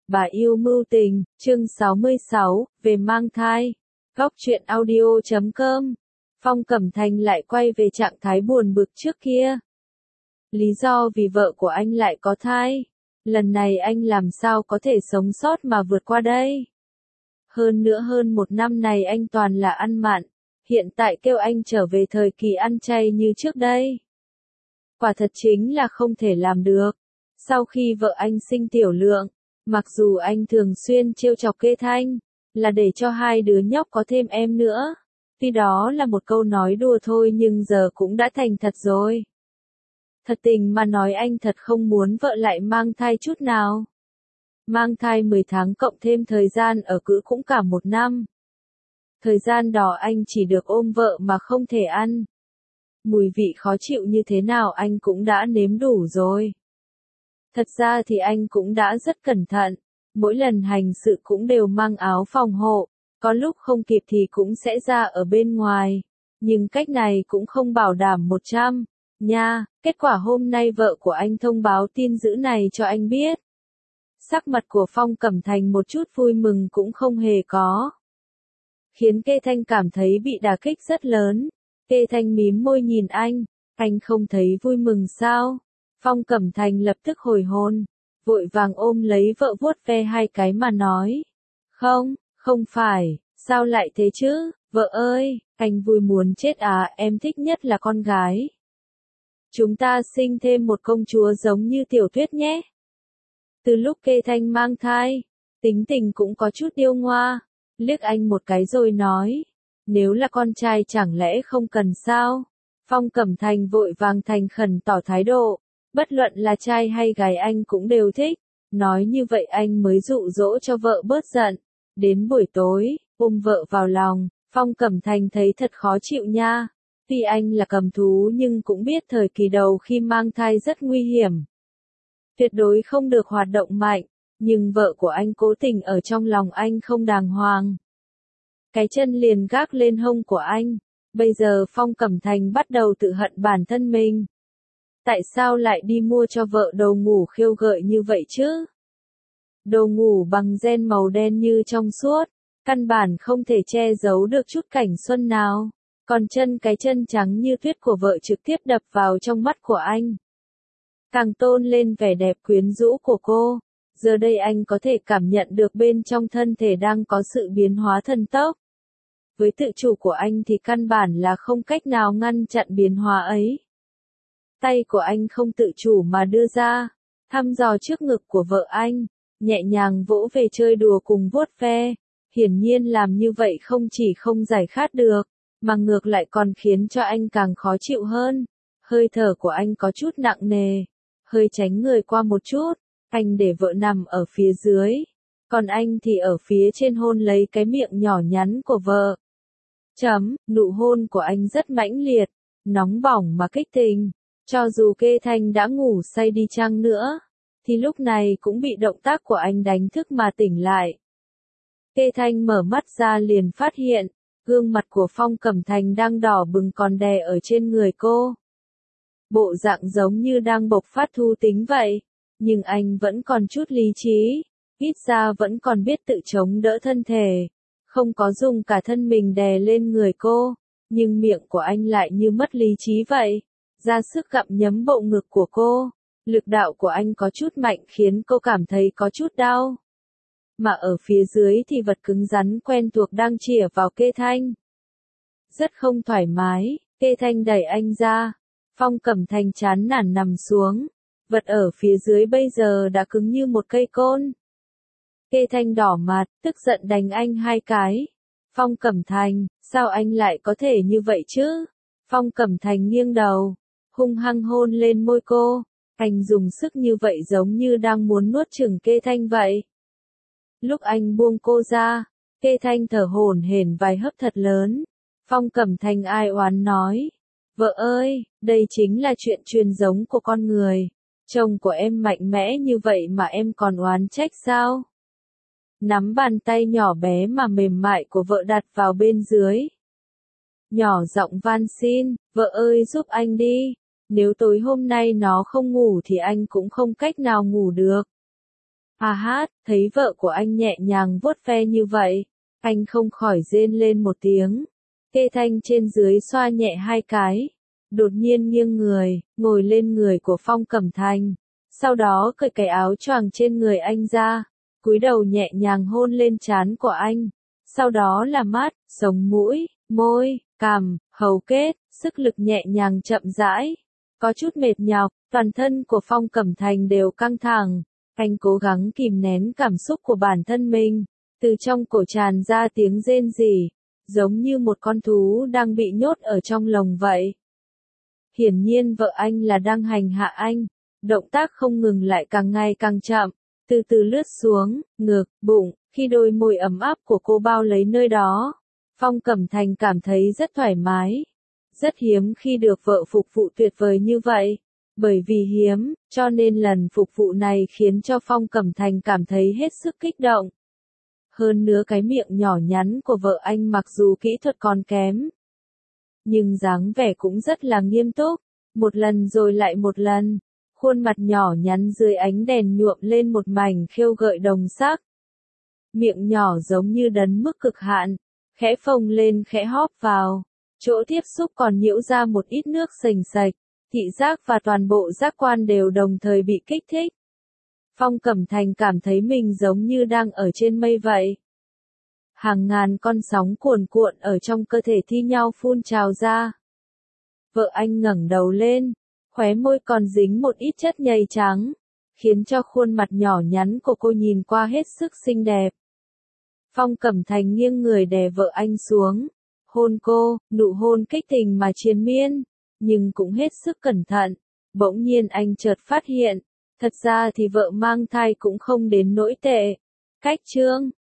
Bà yêu mưu tình, chương 66, về mang thai. Góc truyện audio.com. Phong Cẩm Thành lại quay về trạng thái buồn bực trước kia. Lý do vì vợ của anh lại có thai. Lần này anh làm sao có thể sống sót mà vượt qua đây? Hơn nữa hơn một năm này anh toàn là ăn mặn. Hiện tại kêu anh trở về thời kỳ ăn chay như trước đây. Quả thật chính là không thể làm được. Sau khi vợ anh sinh tiểu lượng, mặc dù anh thường xuyên trêu chọc Kê Thanh, là để cho hai đứa nhóc có thêm em nữa. Tuy đó là một câu nói đùa thôi nhưng giờ cũng đã thành thật rồi. Thật tình mà nói anh thật không muốn vợ lại mang thai chút nào. Mang thai 10 tháng cộng thêm thời gian ở cữ cũng cả một năm. Thời gian đó anh chỉ được ôm vợ mà không thể ăn. Mùi vị khó chịu như thế nào anh cũng đã nếm đủ rồi. Thật ra thì anh cũng đã rất cẩn thận, mỗi lần hành sự cũng đều mang áo phòng hộ, có lúc không kịp thì cũng sẽ ra ở bên ngoài. Nhưng cách này cũng không bảo đảm 100, nha. Kết quả hôm nay vợ của anh thông báo tin dữ này cho anh biết. Sắc mặt của Phong Cẩm Thành một chút vui mừng cũng không hề có. Khiến Kê Thanh cảm thấy bị đả kích rất lớn. Kê Thanh mím môi nhìn anh không thấy vui mừng sao? Phong Cẩm Thành lập tức hồi hồn, vội vàng ôm lấy vợ vuốt ve hai cái mà nói. Không phải, sao lại thế chứ, vợ ơi, anh vui muốn chết à, em thích nhất là con gái. Chúng ta sinh thêm một công chúa giống như tiểu thuyết nhé. Từ lúc Kê Thanh mang thai, tính tình cũng có chút điêu ngoa, liếc anh một cái rồi nói. Nếu là con trai chẳng lẽ không cần sao? Phong Cẩm Thành vội vàng thành khẩn tỏ thái độ. Bất luận là trai hay gái anh cũng đều thích. Nói như vậy anh mới dụ dỗ cho vợ bớt giận. Đến buổi tối, ôm vợ vào lòng, Phong Cẩm Thành thấy thật khó chịu nha. Tuy anh là cầm thú nhưng cũng biết thời kỳ đầu khi mang thai rất nguy hiểm. Tuyệt đối không được hoạt động mạnh, nhưng vợ của anh cố tình ở trong lòng anh không đàng hoàng. Cái chân liền gác lên hông của anh. Bây giờ Phong Cẩm Thành bắt đầu tự hận bản thân mình. Tại sao lại đi mua cho vợ đồ ngủ khêu gợi như vậy chứ? Đồ ngủ bằng ren màu đen như trong suốt, căn bản không thể che giấu được chút cảnh xuân nào. Còn cái chân trắng như tuyết của vợ trực tiếp đập vào trong mắt của anh. Càng tôn lên vẻ đẹp quyến rũ của cô. Giờ đây anh có thể cảm nhận được bên trong thân thể đang có sự biến hóa thần tốc. Với tự chủ của anh thì căn bản là không cách nào ngăn chặn biến hóa ấy. Tay của anh không tự chủ mà đưa ra, thăm dò trước ngực của vợ anh, nhẹ nhàng vỗ về chơi đùa cùng vuốt ve. Hiển nhiên làm như vậy không chỉ không giải khát được, mà ngược lại còn khiến cho anh càng khó chịu hơn. Hơi thở của anh có chút nặng nề, hơi tránh người qua một chút, anh để vợ nằm ở phía dưới, còn anh thì ở phía trên hôn lấy cái miệng nhỏ nhắn của vợ. Nụ hôn của anh rất mãnh liệt, nóng bỏng mà kích tình. Cho dù Kê Thanh đã ngủ say đi chăng nữa, thì lúc này cũng bị động tác của anh đánh thức mà tỉnh lại. Kê Thanh mở mắt ra liền phát hiện, gương mặt của Phong Cẩm Thành đang đỏ bừng còn đè ở trên người cô. Bộ dạng giống như đang bộc phát thú tính vậy, nhưng anh vẫn còn chút lý trí, ít ra vẫn còn biết tự chống đỡ thân thể, không có dùng cả thân mình đè lên người cô, nhưng miệng của anh lại như mất lý trí vậy. Ra sức gặm nhấm bộ ngực của cô, lực đạo của anh có chút mạnh khiến cô cảm thấy có chút đau. Mà ở phía dưới thì vật cứng rắn quen thuộc đang chĩa vào Kê Thanh. Rất không thoải mái, Kê Thanh đẩy anh ra, Phong Cẩm Thành chán nản nằm xuống, vật ở phía dưới bây giờ đã cứng như một cây côn. Kê Thanh đỏ mặt, tức giận đánh anh hai cái. Phong Cẩm Thành, sao anh lại có thể như vậy chứ? Phong Cẩm Thành nghiêng đầu, hung hăng hôn lên môi cô, anh dùng sức như vậy giống như đang muốn nuốt chửng Kê Thanh vậy. Lúc anh buông cô ra, Kê Thanh thở hổn hển vài hấp thật lớn. Phong Cẩm Thành ai oán nói, vợ ơi, đây chính là chuyện truyền giống của con người. Chồng của em mạnh mẽ như vậy mà em còn oán trách sao? Nắm bàn tay nhỏ bé mà mềm mại của vợ đặt vào bên dưới. Nhỏ giọng van xin, vợ ơi giúp anh đi. Nếu tối hôm nay nó không ngủ thì anh cũng không cách nào ngủ được. À hát, thấy vợ của anh nhẹ nhàng vuốt ve như vậy, anh không khỏi rên lên một tiếng. Kê Thanh trên dưới xoa nhẹ hai cái, đột nhiên nghiêng người, ngồi lên người của Phong Cẩm Thành, sau đó cởi cái áo choàng trên người anh ra, cúi đầu nhẹ nhàng hôn lên trán của anh, sau đó là mắt, sống mũi, môi, cằm, hầu kết, sức lực nhẹ nhàng chậm rãi, có chút mệt nhọc, toàn thân của Phong Cẩm Thành đều căng thẳng, anh cố gắng kìm nén cảm xúc của bản thân mình, từ trong cổ tràn ra tiếng rên rỉ, giống như một con thú đang bị nhốt ở trong lồng vậy. Hiển nhiên vợ anh là đang hành hạ anh, động tác không ngừng lại càng ngày càng chậm, từ từ lướt xuống, ngực, bụng, khi đôi môi ấm áp của cô bao lấy nơi đó. Phong Cẩm Thành cảm thấy rất thoải mái, rất hiếm khi được vợ phục vụ tuyệt vời như vậy. Bởi vì hiếm, cho nên lần phục vụ này khiến cho Phong Cẩm Thành cảm thấy hết sức kích động. Hơn nữa cái miệng nhỏ nhắn của vợ anh mặc dù kỹ thuật còn kém, nhưng dáng vẻ cũng rất là nghiêm túc, một lần rồi lại một lần. Khuôn mặt nhỏ nhắn dưới ánh đèn nhuộm lên một mảnh khêu gợi đồng sắc. Miệng nhỏ giống như đấn mức cực hạn, khẽ phồng lên khẽ hóp vào, chỗ tiếp xúc còn nhiễu ra một ít nước sềnh sạch, thị giác và toàn bộ giác quan đều đồng thời bị kích thích. Phong Cẩm Thành cảm thấy mình giống như đang ở trên mây vậy. Hàng ngàn con sóng cuồn cuộn ở trong cơ thể thi nhau phun trào ra. Vợ anh ngẩng đầu lên, khóe môi còn dính một ít chất nhầy trắng, khiến cho khuôn mặt nhỏ nhắn của cô nhìn qua hết sức xinh đẹp. Phong Cẩm Thành nghiêng người đè vợ anh xuống, hôn cô, nụ hôn kích tình mà triền miên, nhưng cũng hết sức cẩn thận. Bỗng nhiên anh chợt phát hiện, thật ra thì vợ mang thai cũng không đến nỗi tệ. Cách chương